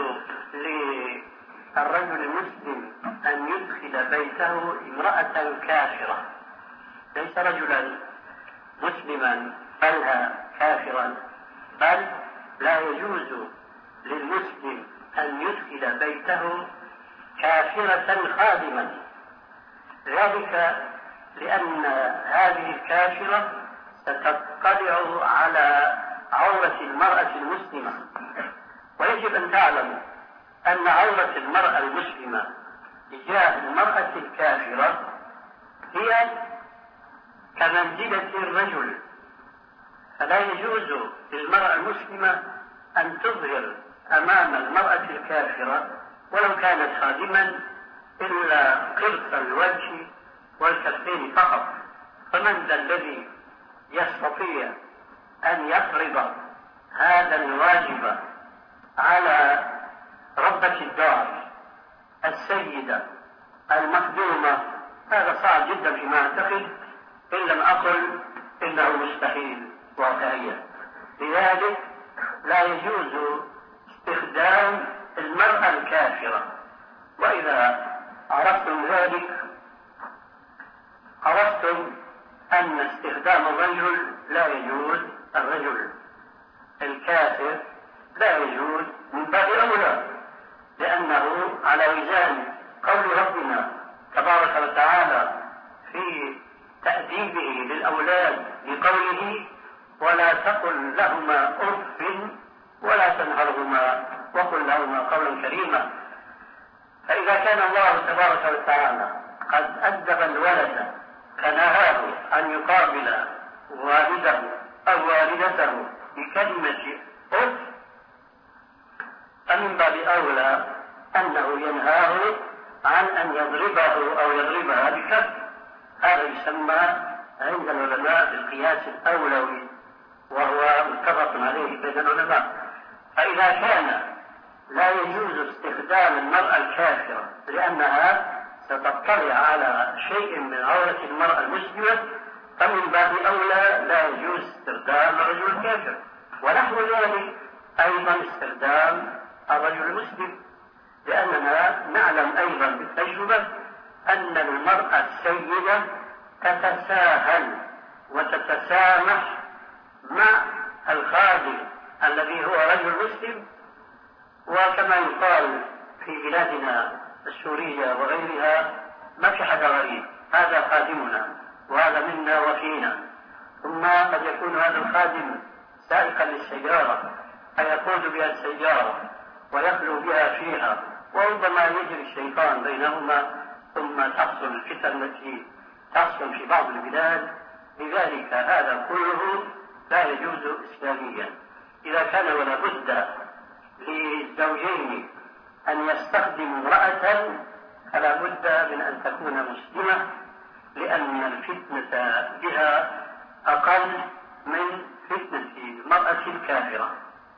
للرجل المسلم أن يدخل بيته امرأة كافرة، ليس رجلا مسلما بل كافرا، بل لا يجوز للمسلم أن يدخل بيته كافرة خادمة، ذلك لأن هذه الكافرة ستطلع على عورة المرأة المسلمة. ويجب أن تعلم أن عورة المرأة المسلمة تجاه المرأة الكافرة هي كمنزلة الرجل، فلا يجوز للمرأة المسلمة أن تظهر أمام المرأة الكافرة ولو كانت خادما إلا قرص الوجه والكفين فقط. فمن ذا الذي يستطيع أن يفرض هذا الواجب على ربة الدار السيدة المخدومة؟ هذا صعب جدا فيما أعتقد، إن لم أقل إنه مستحيل واقعيا. لذلك لا يجوز استخدام المرأة الكافرة. وإذا عرفتم ذلك عرفتم أن استخدام الرجل لا يجوز، الرجل الكافر لا يجوز من باب أولى، لأنه على وزان قول ربنا تبارك وتعالى في تأديبه للأولاد بقوله: ولا تقل لهما أف ولا تنهرهما وقل لهما قولا كريما. فإذا كان الله تبارك وتعالى قد أدب الولد فنهاه أن يقابل والده أو والدته بكلمة أف، فمن باب أولى أنه ينهاه عن أن يضربه أو يضربها بكف. هذا يسمى عند العلماء بالقياس الأولوي، وهو متفق عليه بين العلماء. فإذا كان لا يجوز استخدام المرأة الكافرة لأنها ستطلع على شيء من عورة المرأة المسلمة، فمن باب أولى لا يجوز استخدام الرجل الكافر. ونحو ذلك أيضا استخدام الرجل المسلم، لأننا نعلم أيضا بالتجربة أن المرأة السيدة تتساهل وتتسامح مع الخادم الذي هو رجل مسلم. وكما يقال في بلادنا السورية وغيرها: ما في حدا غريب، هذا خادمنا وهذا منا وفينا. ثم قد يكون هذا الخادم سائقا للسيارة فيقود بها السيارة ويخلو بها فيها، وربما يجري الشيطان بينهما، ثم تحصل الفتن التي تحصل في بعض البلاد. لذلك هذا كله لا يجوز إسلاميا. إذا كان ولا بد للزوجين أن يستخدموا امرأة فلا بد من أن تكون مسلمة، لأن الفتنة بها أقل من فتنة المرأة الكافرة.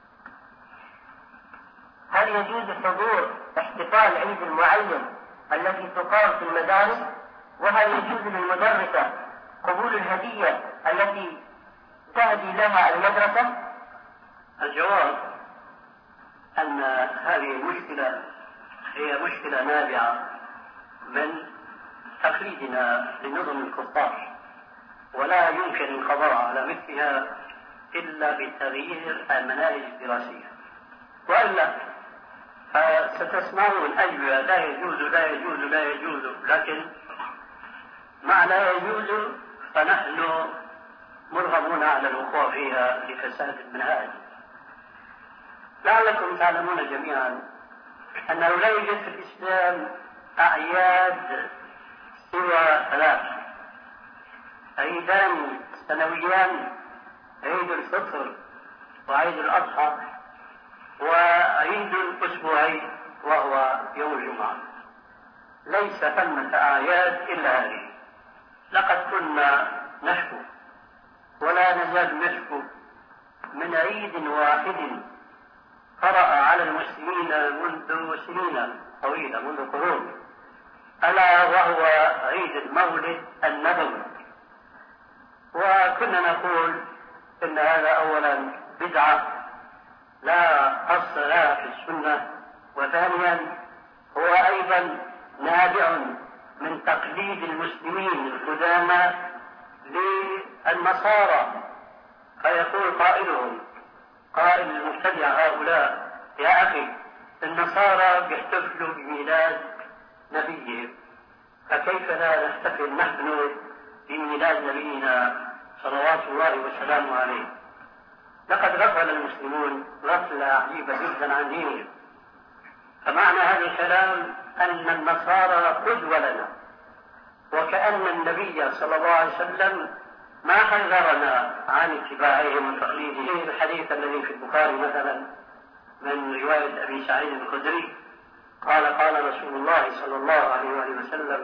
هل يجوز حضور احتفال عيد المعلم التي تقام في المدارس؟ وهل يجوز للمدرسة قبول الهدية التي تهدي لها المدرسة؟ الجواب أن هذه المشكلة هي مشكلة نابعة من تقليدنا لنظم الكفار، ولا يمكن القضاء على مثلها إلا بتغيير المناهج الدراسية، وإلا فستسمعون أجوبة لا يجوز لا يجوز لا يجوز، لكن مع لا يجوز فنحن مرغمون على الوقوع فيها لفساد المنهاج. لعلكم تعلمون جميعا أنه لا يوجد في الإسلام أعياد سوى ثلاث: عيدان سنويان، عيد الفطر وعيد الأضحى، وعيد أسبوعي وهو يوم الجمعة. ليس ثمة أعياد إلا هذه. لقد كنا نشكو ولا نزال نشكو من عيد واحد قرأ على المسلمين منذ سنين طويلة، منذ قرون، ألا وهو عيد المولد النبوي. وكنا نقول إن هذا أولا بدعة لا أصل لها في السنة، وثانيا هو أيضا نابع من تقليد المسلمين القدامى للنصارى. فيقول قائلهم، قائل المبتدع هؤلاء: يا أخي، النصارى بيحتفلوا بميلاد نبيهم، فكيف لا نحتفل نحن بميلاد نبينا صلوات الله وسلامه عليه؟ لقد غفل المسلمون غفلة عجيبة جدا عن دينهم. فمعنى هذا الكلام أن النصارى قدوة لنا، وكأن النبي صلى الله عليه وسلم ما حذرنا عن اتباعهم وتقليدهم. الحديث الذي في البخاري مثلا من رواية أبي سعيد الخدري قال: قال رسول الله صلى الله عليه وآله وسلم: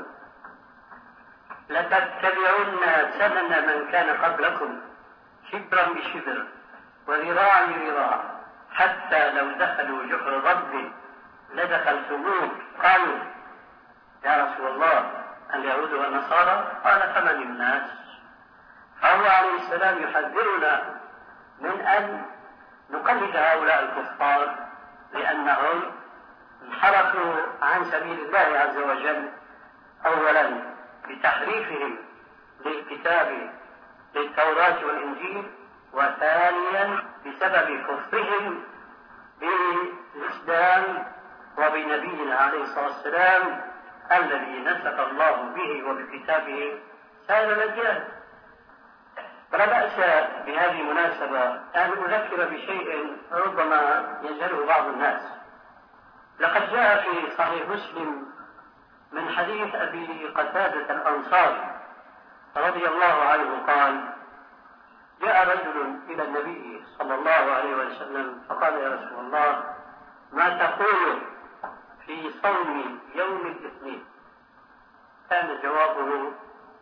لتتبعن سنن من كان قبلكم شبرا بشبر وذراعا بذراع حتى لو دخلوا جحر ضب لدخلتموه. قالوا: يا رسول الله، اليهود والنصارى؟ قال: فمن الناس؟ فهو عليه السلام يحذرنا من أن نقلد هؤلاء الكفار، لأنهم انحرفوا عن سبيل الله عز وجل، أولا بتحريفهم للكتاب للتوراة والإنجيل، وثانيا بسبب كفرهم بالإسلام وبنبينا عليه الصلاة والسلام الذي نسخ الله به وبكتابه سائر الأديان. فلا بأس بهذه المناسبة أن أذكر بشيء ربما يجهله بعض الناس. لقد جاء في صحيح مسلم من حديث أبي قتادة الأنصاري رضي الله عنه قال: جاء رجل إلى النبي صلى الله عليه وسلم فقال: يا رسول الله، ما تقول في صوم يوم الاثنين؟ كان جوابه: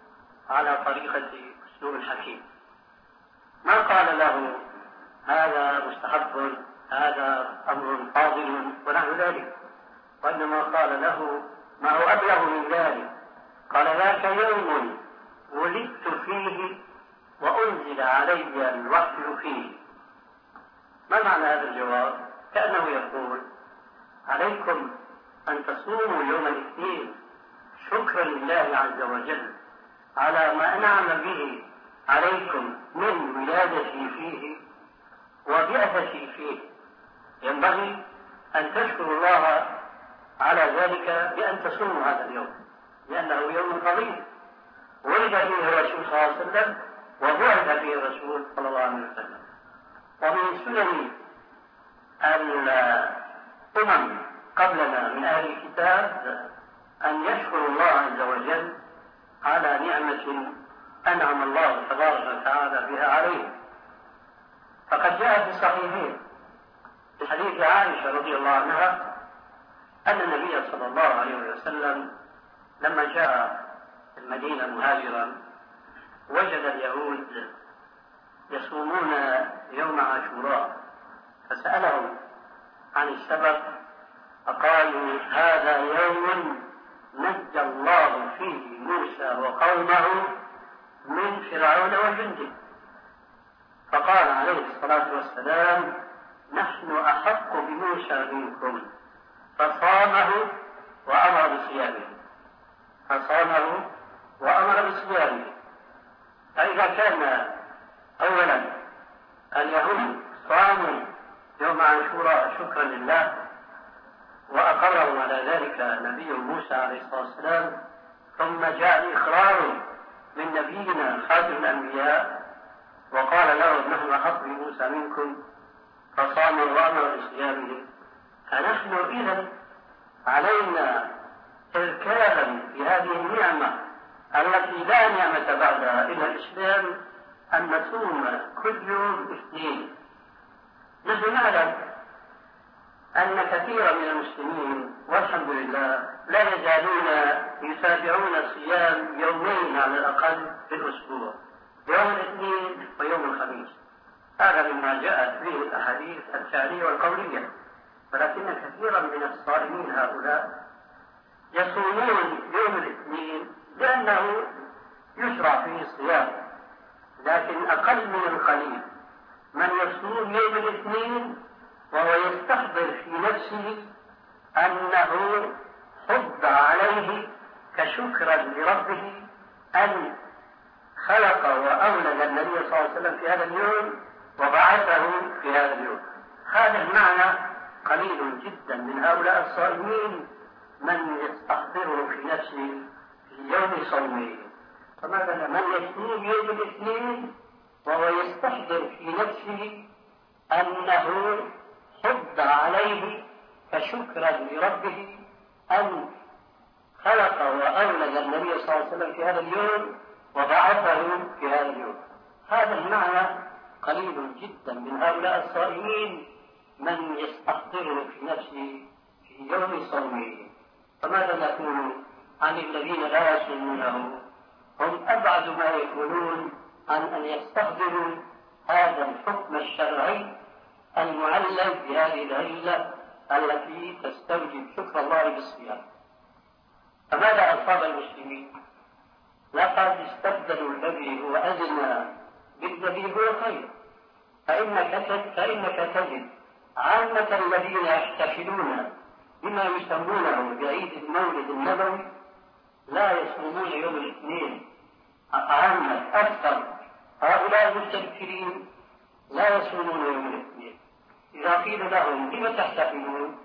على طريقة أسلوب الحكيم، ما قال له هذا مستحب، هذا أمر فاضل ونحو ذلك، وإنما قال له ما هو أبلغ من ذلك، قال ذاك يوم ولدت فيه وأنزل علي الوحي فيه. ما معنى هذا الجواب؟ كأنه يقول عليكم أن تصوموا يوم الاثنين شكرا لله عز وجل على ما أنعم به عليكم من ولادتي فيه وبعثتي فيه. ينبغي أن تشكروا الله على ذلك بأن تصوموا هذا اليوم، لأنه يوم فضيل ولد فيه الرسول صلى الله عليه وسلم وبعث فيه الرسول صلى الله عليه وسلم. ومن سنن الأمم قبلنا من أهل الكتاب أن يشكروا الله عز وجل على نعمة أنعم الله تبارك وتعالى بها عليه. فقد جاء في الصحيحين في حديث عائشة رضي الله عنها أن النبي صلى الله عليه وسلم لما جاء المدينة مهاجرا وجد اليهود يصومون يوم عاشوراء، فسألهم عن السبب فقالوا هذا يوم نجى الله فيه موسى وقومه من فرعون وجنده. فقال عليه الصلاة والسلام نحن أحق بموسى منكم، فصامه وأمر بصيامه فصامه وأمر بصيامه. فإذا كان أولا اليهود صاموا يوم عاشوراء شكرا لله وأقروا على ذلك نبي موسى عليه الصلاة والسلام، ثم جاء الإقرار من نبينا خاتم الأنبياء وقال لهم نحن أحق بموسى منكم فصاموا وأمر بصيامه، فنحن إذن علينا تذكارا في هذه النعمة التي لا نعمة بعدها إلى الإسلام أن نصوم كل يوم اثنين. نحن نعلم أن كثيرا من المسلمين والحمد لله لا يزالون يتابعون صيام يومين على الأقل في الأسبوع، يوم الاثنين ويوم الخميس. هذا مما جاءت به الأحاديث الفعلية والقولية، ولكن كثيرا من الصائمين هؤلاء يصومون يوم الاثنين لأنه يشرع فيه الصيام، لكن أقل من القليل من يصوم يوم الاثنين وهو يستحضر في نفسه أنه حب عليه كشكرا لربه أن خلق وأولد النبي صلى الله عليه وسلم في هذا اليوم وبعثه في هذا اليوم. هذا المعنى قليل جدا من هؤلاء الصائمين من يستحضره في نفسه في يوم صومه. فمثلا من يصوم يوم الاثنين وهو يستحضر في نفسه أنه حب عليه كشكرا لربه أن خلق وأولد النبي صلى الله عليه وسلم في هذا اليوم وبعثه في هذا اليوم. هذا المعنى قليل جدا من هؤلاء الصائمين من يستحضره في نفسه في يوم صومه. فماذا نقول عن الذين لا يصومونه؟ هم أبعد ما يكونون عن أن يستحضروا هذا الحكم الشرعي المعلم بهذه العلة التي تستوجب شكر الله بالصيام. فماذا أصاب المسلمين؟ لقد استبدلوا الذي هو أدنى بالذي هو خير. فإنك فإنك تجد عامة الذين يحتفلون بما يسمونه بعيد المولد النبوي لا يصومون يوم الاثنين. عامة أكثر هؤلاء المستبكرين لا يصومون يوم الاثنين. إذا قيل لهم لم تحتفلون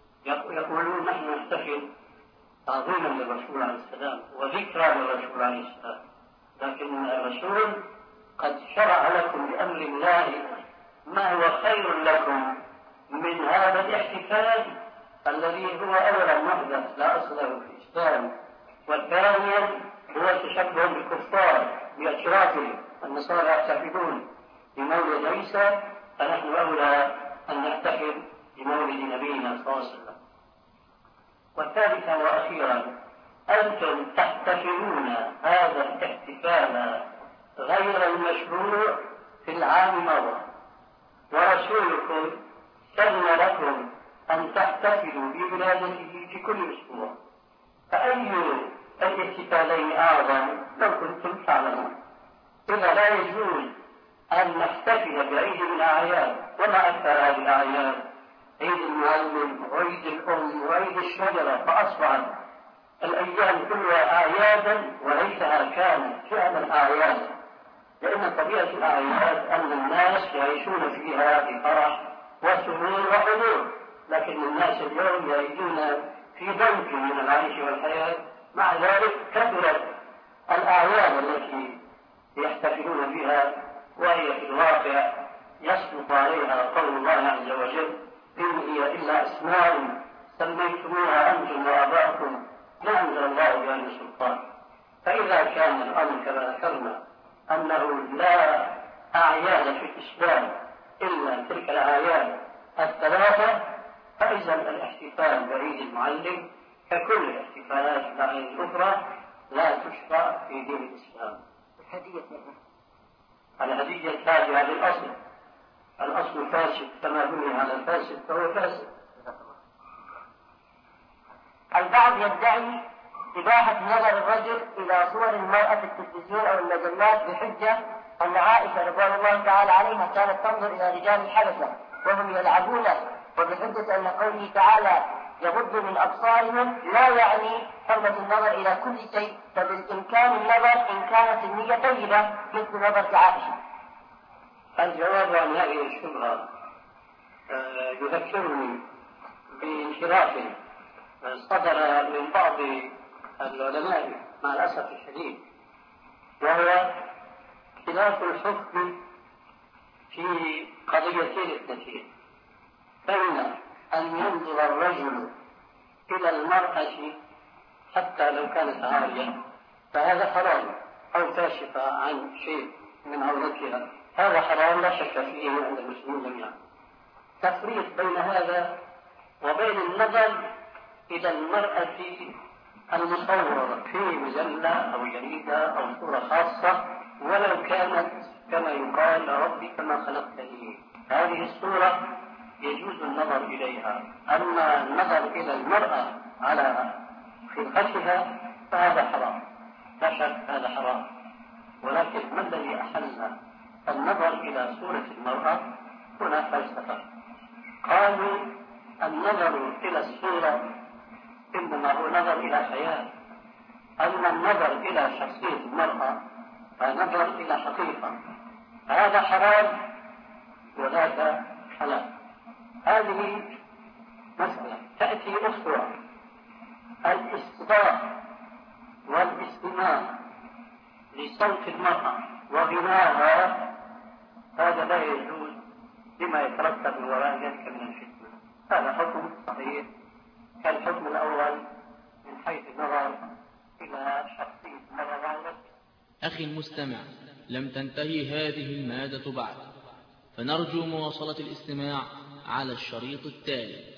يقولون نحن نحتفل تعظيما للرسول عليه السلام وذكرى للرسول عليه السلام، لكن الرسول قد شرع لكم بأمر الله ما هو خير لكم من هذا الاحتفال الذي هو أولا محدث لا أصل له في الإسلام، والثانيا هو تشبه بالكفار بأشرافهم. النصارى يحتفلون بمولد عيسى، فنحن أولى أن نحتفل بمولد نبينا صلى الله عليه وسلم. والثالثا وأخيرا أنتم تحتفلون هذا الاحتفال غير المشروع في العام مضى، ورسولكم سن لكم أن تحتفلوا بولادته في كل أسبوع، فأي الاحتفالين أعظم لو كنتم تعلمون؟ إذا لا يجوز أن نحتفل بعيد من الأعياد، وما أكثر هذه الأعياد، عيد المعلم وعيد الأم وعيد الشجرة، فأصبحت الأيام كلها أعيادا وليسها كانت فعلا أعيادا، لأن طبيعة الأعياد أن الناس يعيشون فيها بفرح وسرور وحضور، لكن الناس اليوم يعيشون في ضنك من العيش والحياة. مع ذلك كثرت الأعياد التي يحتفلون بها، وهي في الواقع يسقط عليها قول الله عز وجل: إن هي إلا أسماء سميتموها أنتم وآباؤكم ما أنزل الله بها من سلطان. فإذا كان الأمر كما ذكرنا أنه لا أعياد في الإسلام إلا تلك الأعياد الثلاثة، فإذا الاحتفال بعيد المعلم ككل الاحتفالات الأعياد الأخرى لا تشرع في دين الإسلام. الهدية التابعة للأصل، الأصل فاسد كما بني على الفاسد فهو فاسد. البعض يدعي إباحة نظر الرجل إلى صور المرأة في التلفزيون أو المجلات بحجة أن عائشة رضي الله تعالى عنها كانت تنظر إلى رجال الحبشة وهم يلعبون، وبحجة أن قوله تعالى يغض من أبصارهم لا يعني حرمة النظر إلى كل شيء، فبالإمكان النظر إن كانت النية طيبة مثل نظر عائشة. الجواب عن هذه الشبهة يذكرني بانحراف صدر من بعض العلماء مع الأسف الشديد، وهو خلاف الحكم في قضيتين اثنتين، بين أن ينظر الرجل إلى المرأة حتى لو كانت عارية فهذا حرام، أو كاشفة عن شيء من عورتها، هذا حرام لا شك فيه عند المسلمين جميعا. تفريق بين هذا وبين النظر إلى المرأة المصورة في مجلة أو جريدة أو صورة خاصة ولو كانت كما يقال ربي كما خلقتني، هذه الصورة يجوز النظر إليها. أما النظر إلى المرأة على خلقتها فهذا حرام، لا شك هذا حرام. ولكن ما الذي أحل النظر إلى صورة المرأة؟ هنا فلسفة. قالوا النظر إلى الصورة إنما هو نظر إلى حياة، أما النظر إلى شخصية المرأة فنظر إلى حقيقة، هذا حرام وذاك حلال. هذه مسألة. تأتي أخرى، الاستضاء والاستماع لصوت المرأة وغناها، هذا لا يجوز بما يترتب من وراء ذلك من الفتنة. هذا حكم صحيح كالحكم الأول من حيث النظر إلى شخصية المرأة. أخي المستمع، لم تنتهي هذه المادة بعد، فنرجو مواصلة الاستماع على الشريط التالي.